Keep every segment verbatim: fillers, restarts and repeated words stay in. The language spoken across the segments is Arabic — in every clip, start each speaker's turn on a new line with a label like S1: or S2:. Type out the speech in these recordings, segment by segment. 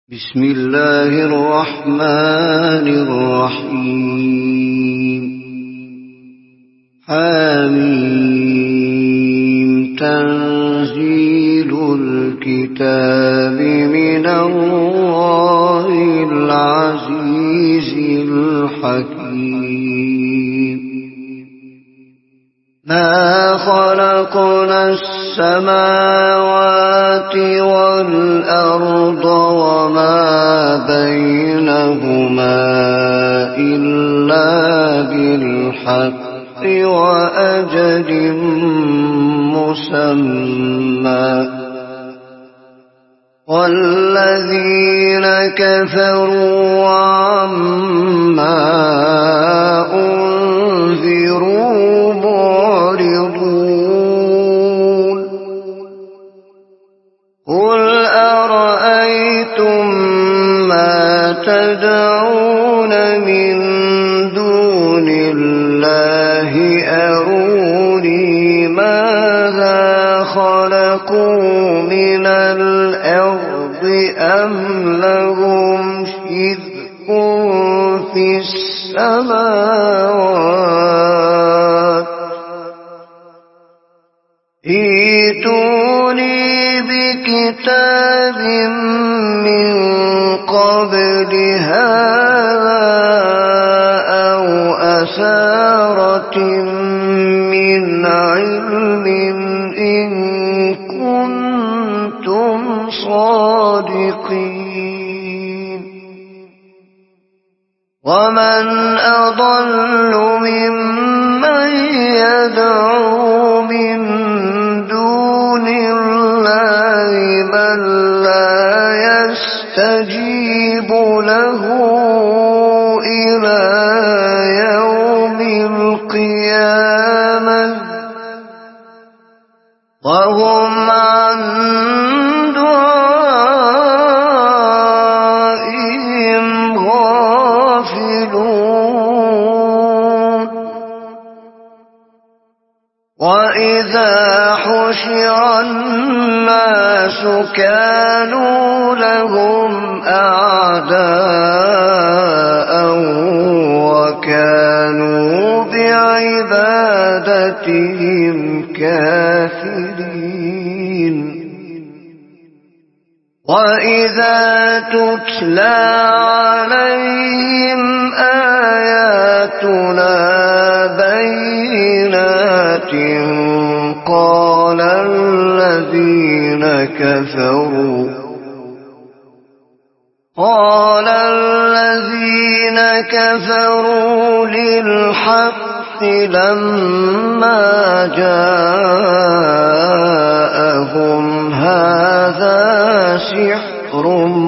S1: بسم الله الرحمن الرحيم حميم تنزيل الكتاب من الله العزيز الحكيم ما خلقنا السماوات والأرض وما بينهما إلا بالحق وأجل مسمى والذين كفروا عما أنذروا معرضون قل أرأيتم ما تدعون من دون الله أروني ماذا خلقوا من الأرض أم لهم شرك في السماوات ائتوني بكتاب من قبل هذا أو أثارة من علم إن كنتم صادقين ومن أضل ممن يدعو من دون الله من لا يستجيب له إلى يوم القيامة وهم عن دعائهم غافلون وإذا حشر الناس كانوا لهم أعداء وكانوا بعبادتهم كافرين وإذا تتلى عليهم آياتنا بينات قال الذين كفروا قال الذين كفروا للحق لما جاءهم هذا سحر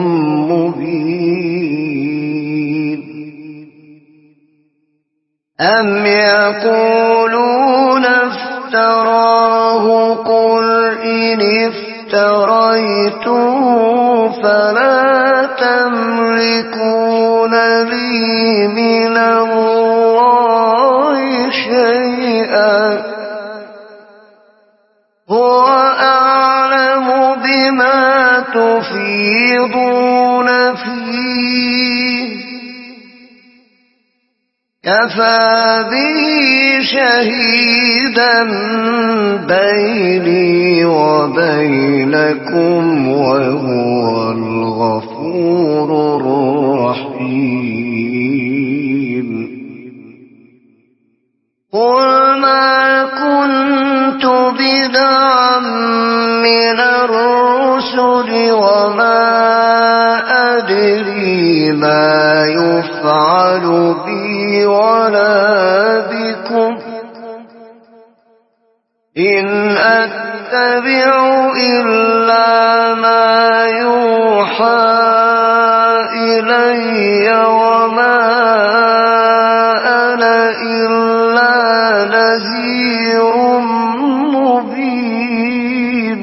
S1: مبين أم يقولون افتراه قل إن افتريته فلا تملكون لي من الله شيئا هو أعلم بما تفيضون فيه كفى به شهيدا بيني وبينكم وهو الغفور الرحيم قل ما كنت بدعا من الرسل وما أدري ما يفعل بي ولا بكم إن أتبع إلا ما يوحى إلي وما أنا إلا نذير مبين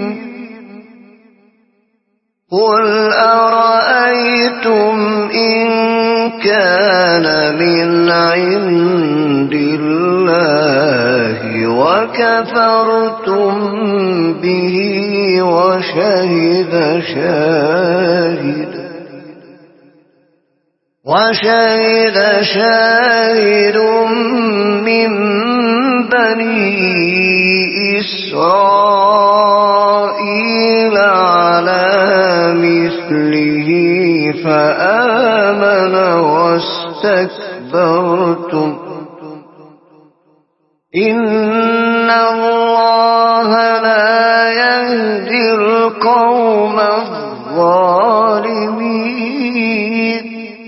S1: قل أرأيتم إن كان من عند الله وكفرتم به وشهد شاهد وشهد شاهد من بني إسرائيل على مثله فآمن واستكبرتم إن الله لا يهدي القوم الظالمين.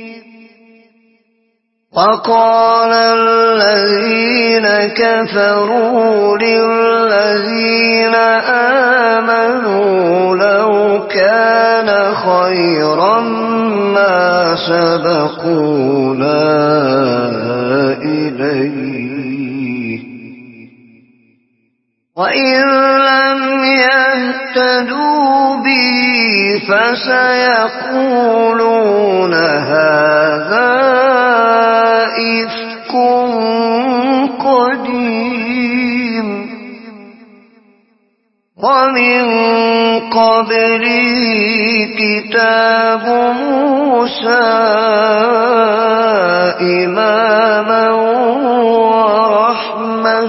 S1: وقال الذين كفروا للذين آمنوا لو كان خيرا ما سبقونا إليه وإن لم يهتدوا به فسيقولون هذا إفك قديم ومن قبله كتاب موسى إماما ورحمة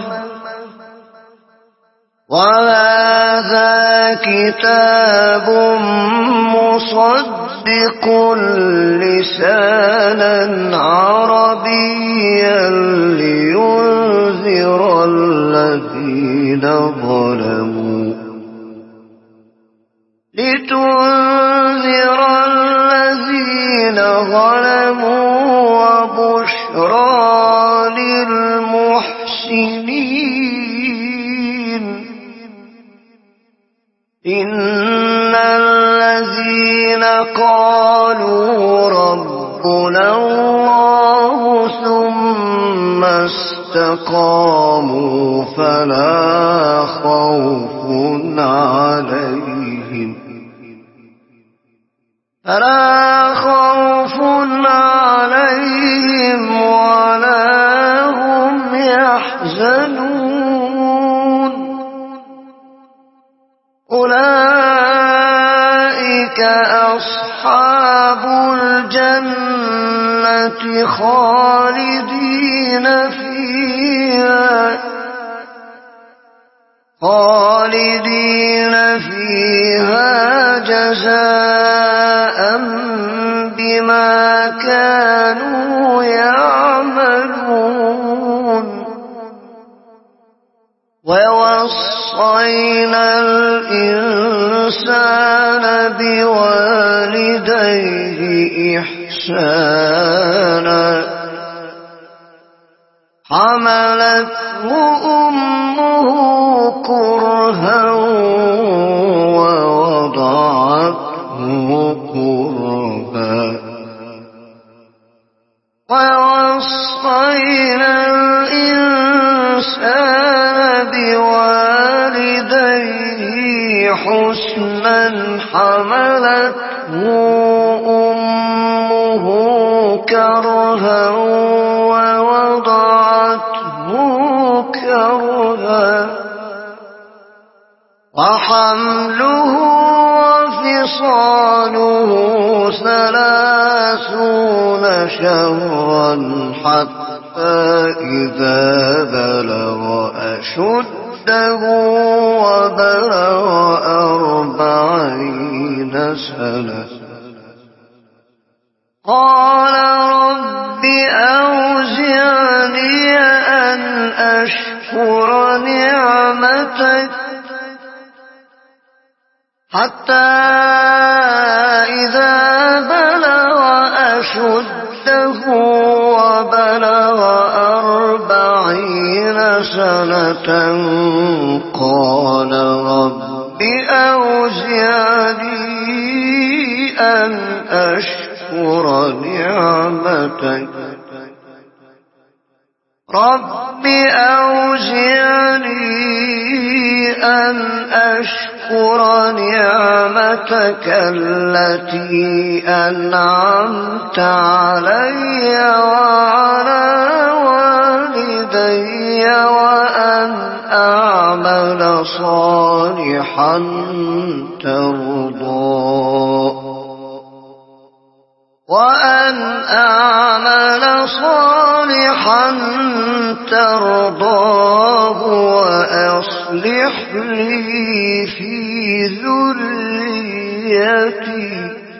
S1: وهذا كتاب مصدق لسانا عربيا لينذر الذين ظلموا لتنذر الذين ظلموا وبشرى للمحسنين. إن الذين قالوا ربنا الله ثم استقاموا فلا خوف عليهم فلا خوف عليهم ولا هم يحزنون. أولئك أصحاب الجنة خالدين فيها خالدين فيها جزاء بما كانوا يعملون. ووصينا الإنسان بوالديه إحسانا حملته أمه كرها ووضعته كرها ووصينا الإنسان بوالديه حسنا حملته أمه كرها ووضعته كرها وحمله وفصاله ثلاثون شهرا حتى إذا بلغ أشده وبلغ أربعين سنة قال رب أوزعني أن أشكر نعمتك حتى إذا بلغ أشده وبلغ أربعين سنة قال رب أوزعني أن أشكر نعمتك رب أوزعني أن أشكر نعمتك التي أنعمت علي وعلى والدي وأن أعمل صالحا ترضاه وأن أعمل صالحا ترضاه وأصلح لي في ذريتي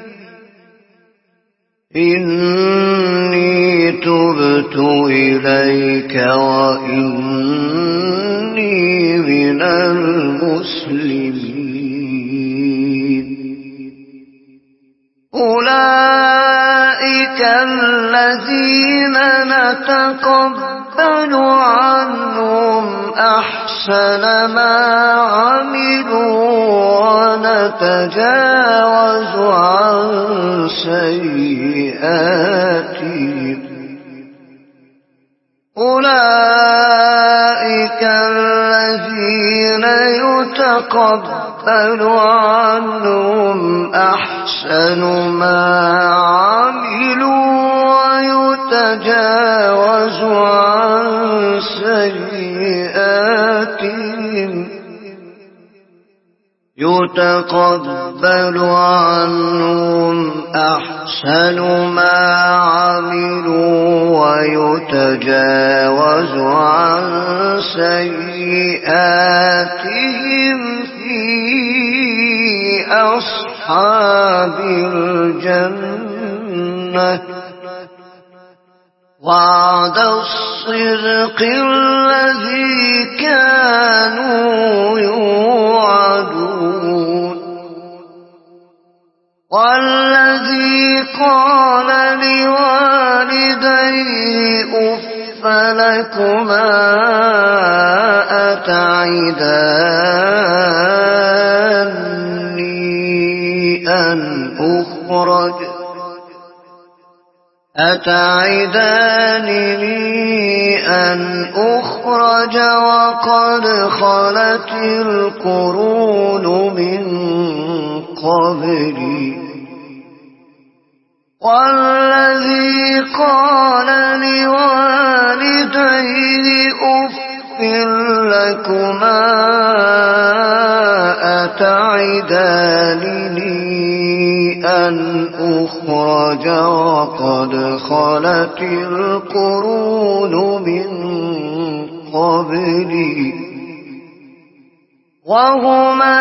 S1: إني تبت إليك وإني من المسلمين. أولئك الذين نتقبل عنهم أحسن ما عملوا ونتجاوز عن سيئاتهم. أولئك الذين يتقبل عنهم أحسن ما عملوا ويتجاوز عن سيئاتهم يتقبل عنهم أحسن ما عملوا ويتجاوز عن سيئاتهم في أصحاب الجنة وعد الصدق الذي كانوا يوعدون. والذي قال لوالديه أف لكما أتعداني أن أخرج أتعدانني أن أخرج وقد خلت القرون من قبلي. والذي قال لوالديه أف لكما أتعدانني أن أخرج وقد خلت القرون من قبلي وهما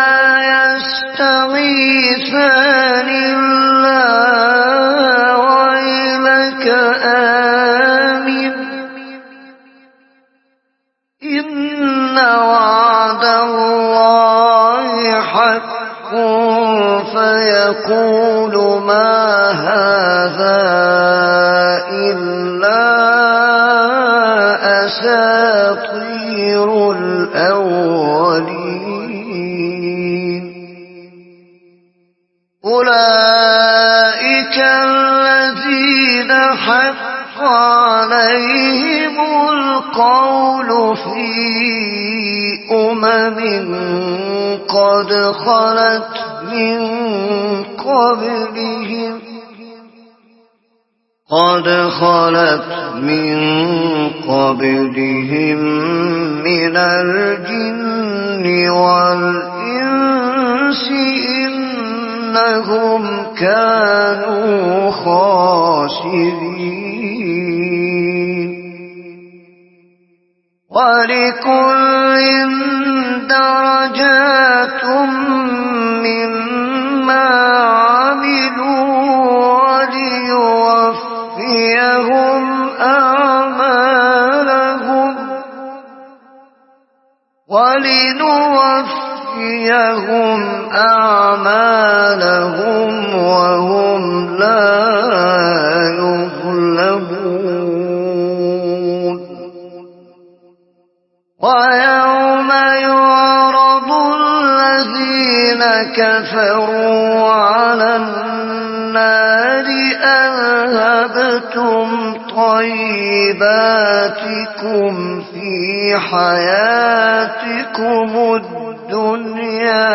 S1: يستغيثان الله ويلك آمن إن وعد الله حق فيقول ما هذا إلا أساطير الأولين. أولئك الذين حق عليهم القول في أمم قد خلت من قبلهم قد خلت من قبلهم من الجن والإنس إنهم كانوا خاسرين. ولكل درجات مما عملوا وليوفيهم أعمالهم ولنوفيهم أعمالهم وهم لا يظلمون. ويوم يعرض الذين كفروا على النار أذهبتم طيباتكم في حياتكم الدنيا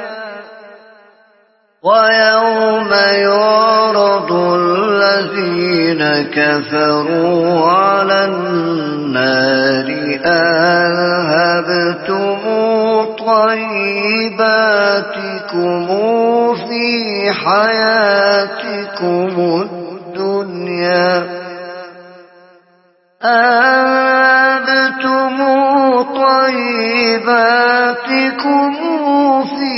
S1: ويوم يعرض الذين كفروا على النار أذهبتم طيباتكم في حياتكم الدنيا أذهبتم طيباتكم في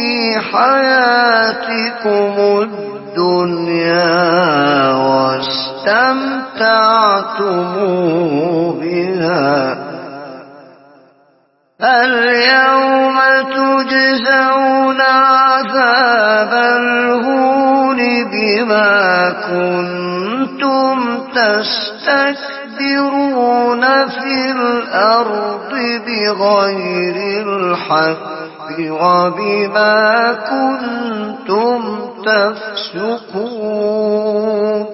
S1: حياتكم الدنيا واستمتعتم بها فاليوم تجزون عذاب الهون بما كنتم تستكبرون في الأرض بغير الحق وبما كنتم تفسقون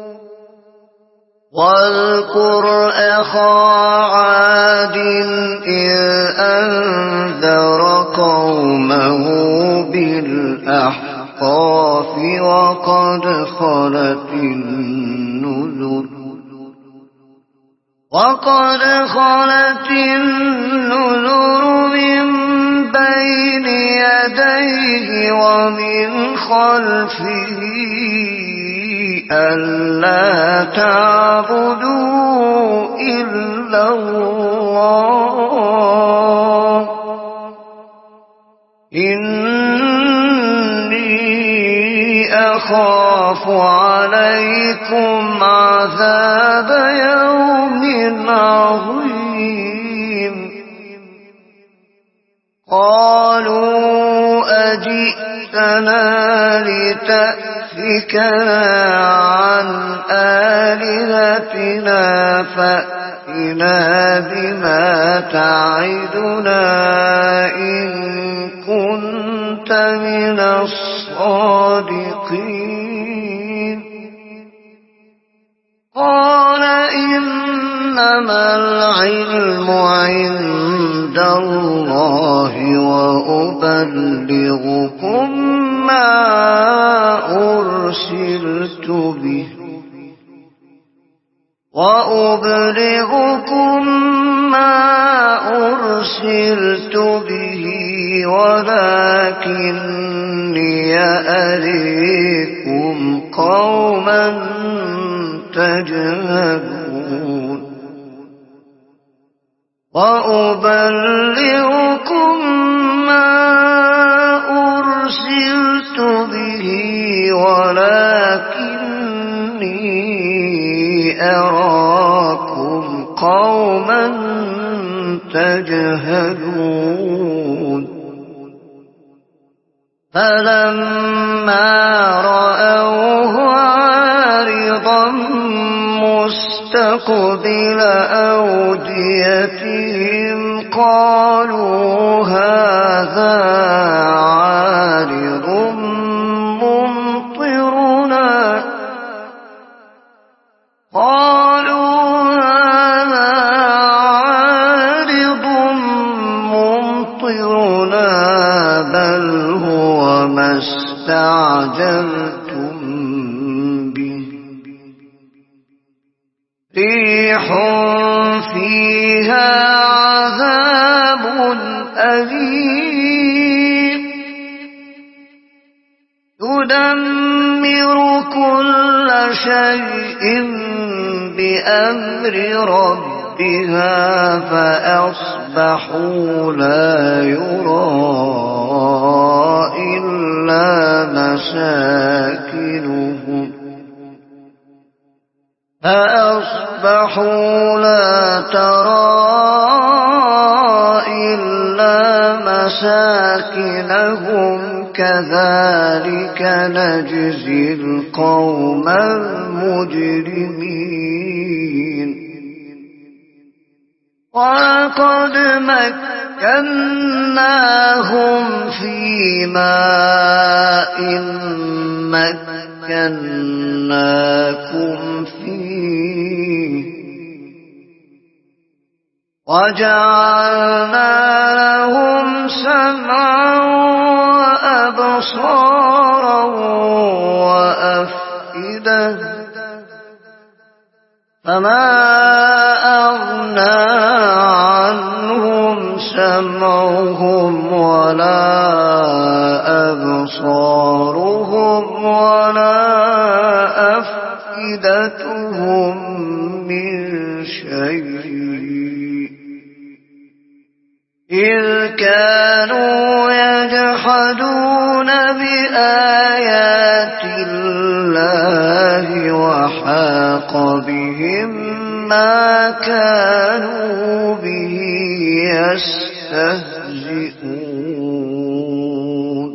S1: واذكر أخا عاد إذ أنذر قومه بالأحقاف وقد خلت النذر وقد خلت النذر من بين يديه ومن خلفه ألا تعبدوا إلا الله إني أخاف عليكم عذاب يوم عظيم قالوا أجئتنا لتأفكنا عن آلهتنا فأتنا بما تعدنا إن كنت من الصادقين قال إنما العلم عند الله وأبلغكم ما أرسلت به وأبلغكم ما أرسلت به ولكني أريكم قوما تجهلون وأبلغكم ما أرسلت به ولكني أراكم قوما تجهلون فلما رأوه عارضا مستقبل أوديتهم قالوا هذا عارض ممطرنا قالوا هذا عارض ممطرنا بل هو ما استعجلتم به ريح فيها عذاب أليم تدمر كل شيء بأمر ربها فأصبحوا لا يرى إلا مساكنهم فأصبحوا لا ترى إلا مساكنهم كذلك نجزي القوم المجرمين وَلَقَدْ مَكَّنَّاهُمْ فِي مَاءٍ مَكَّنَّاكُمْ فِيهِ وَجَعَلْنَا لَهُمْ سَمْعًا وَأَبْصَارًا وَأَفْئِدَةً فَمَا أَغْنَى عَنْهُمْ سَمْعُهُمْ وَلَا أَبْصَارُهُمْ وَلَا أفئدتهم من شيء إذ كانوا يجحدون بآيات الله وحاق بهم ما كانوا به يستهزئون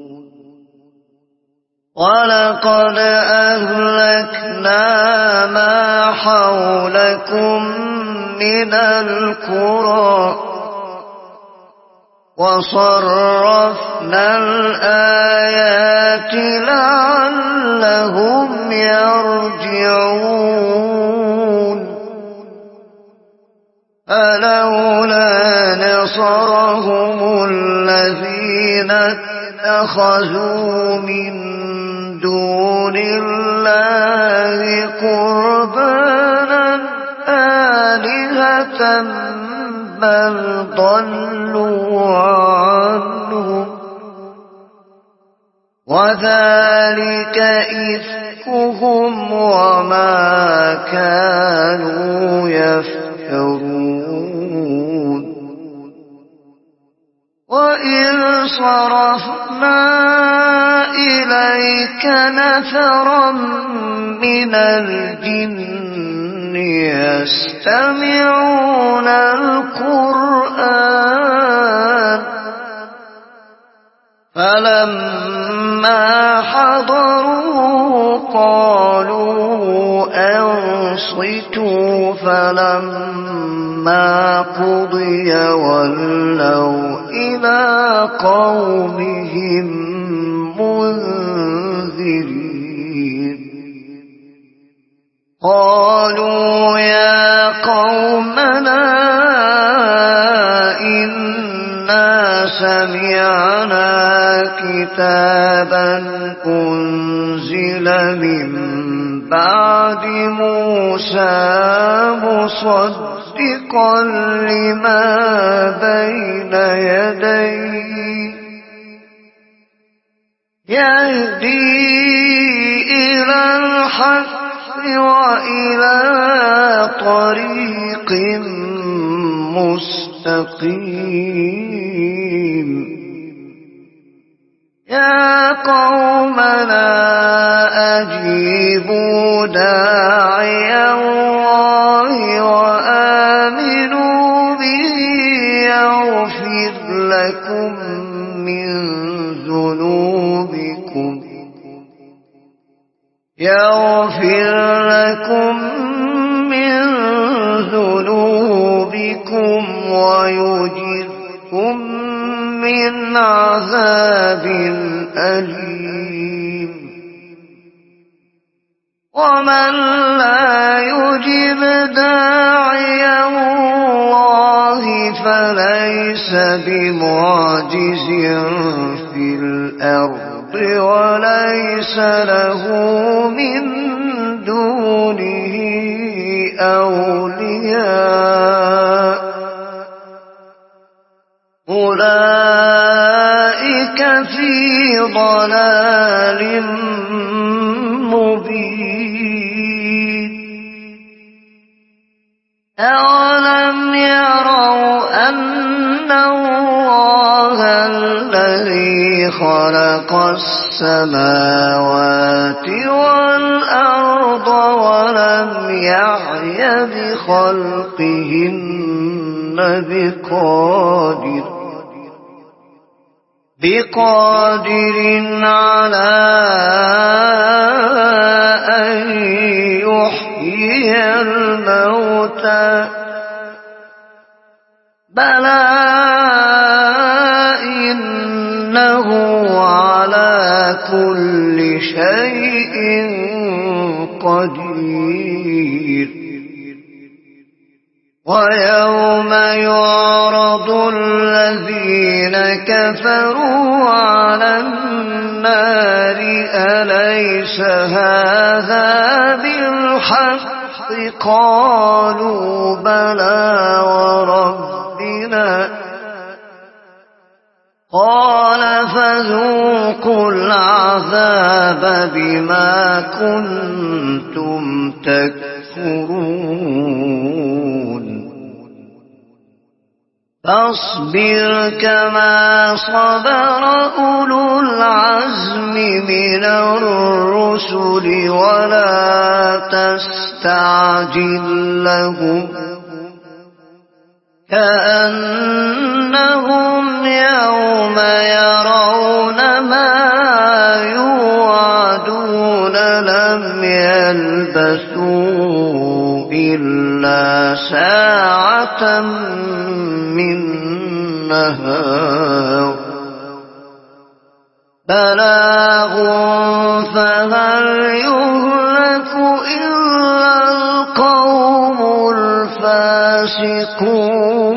S1: ولقد أهلكنا ما حولكم من القرى وصرفنا الآيات لعلهم يرجعون فلولا نصرهم الذين اتخذوا من دون الله قربانا آلهة بل ضلوا عنهم وذلك إفكهم وما كانوا يفترون وإذ صرفنا إليك نفرا من الجن يستمعون القرآن فلما حضروا قالوا أنصتوا فلما قضي ولوا إلى قومهم منذرين قالوا يا قومنا إنا سمعنا كتابا أنزل من بعد موسى مصدقا لما بين يديه يهدي إلى الحق وإلى طريق مستقيم يا قومنا أجيبوا داعي الله وآمنوا به يغفر لكم من ذنوبكم يغفر لكم من ذنوبكم ويجركم من عذاب أليم ومن لا يجب داعي الله فليس بمعجز في الأرض وليس له من دونه أولياء أولئك في ضلال مبين أولم يروا أن الله الذي خلق السماوات والأرض ولم يعي بخلقهن بقادر بقادر على أن يحيي الموتى بلى إنه على كل شيء قدير ويوم يعرض الذين كفروا على النار أليس هذا بالحق قالوا بلى وربنا قال فذوقوا العذاب بما كنتم تكفرون فاصبر كما صبر أولو العزم من الرسل ولا تستعجل لهم كأنهم يوم يرون ما يوعدون لم يلبثوا إلا ساعة من نهار بلاغ فهل يهلك إلا القوم الفاسقون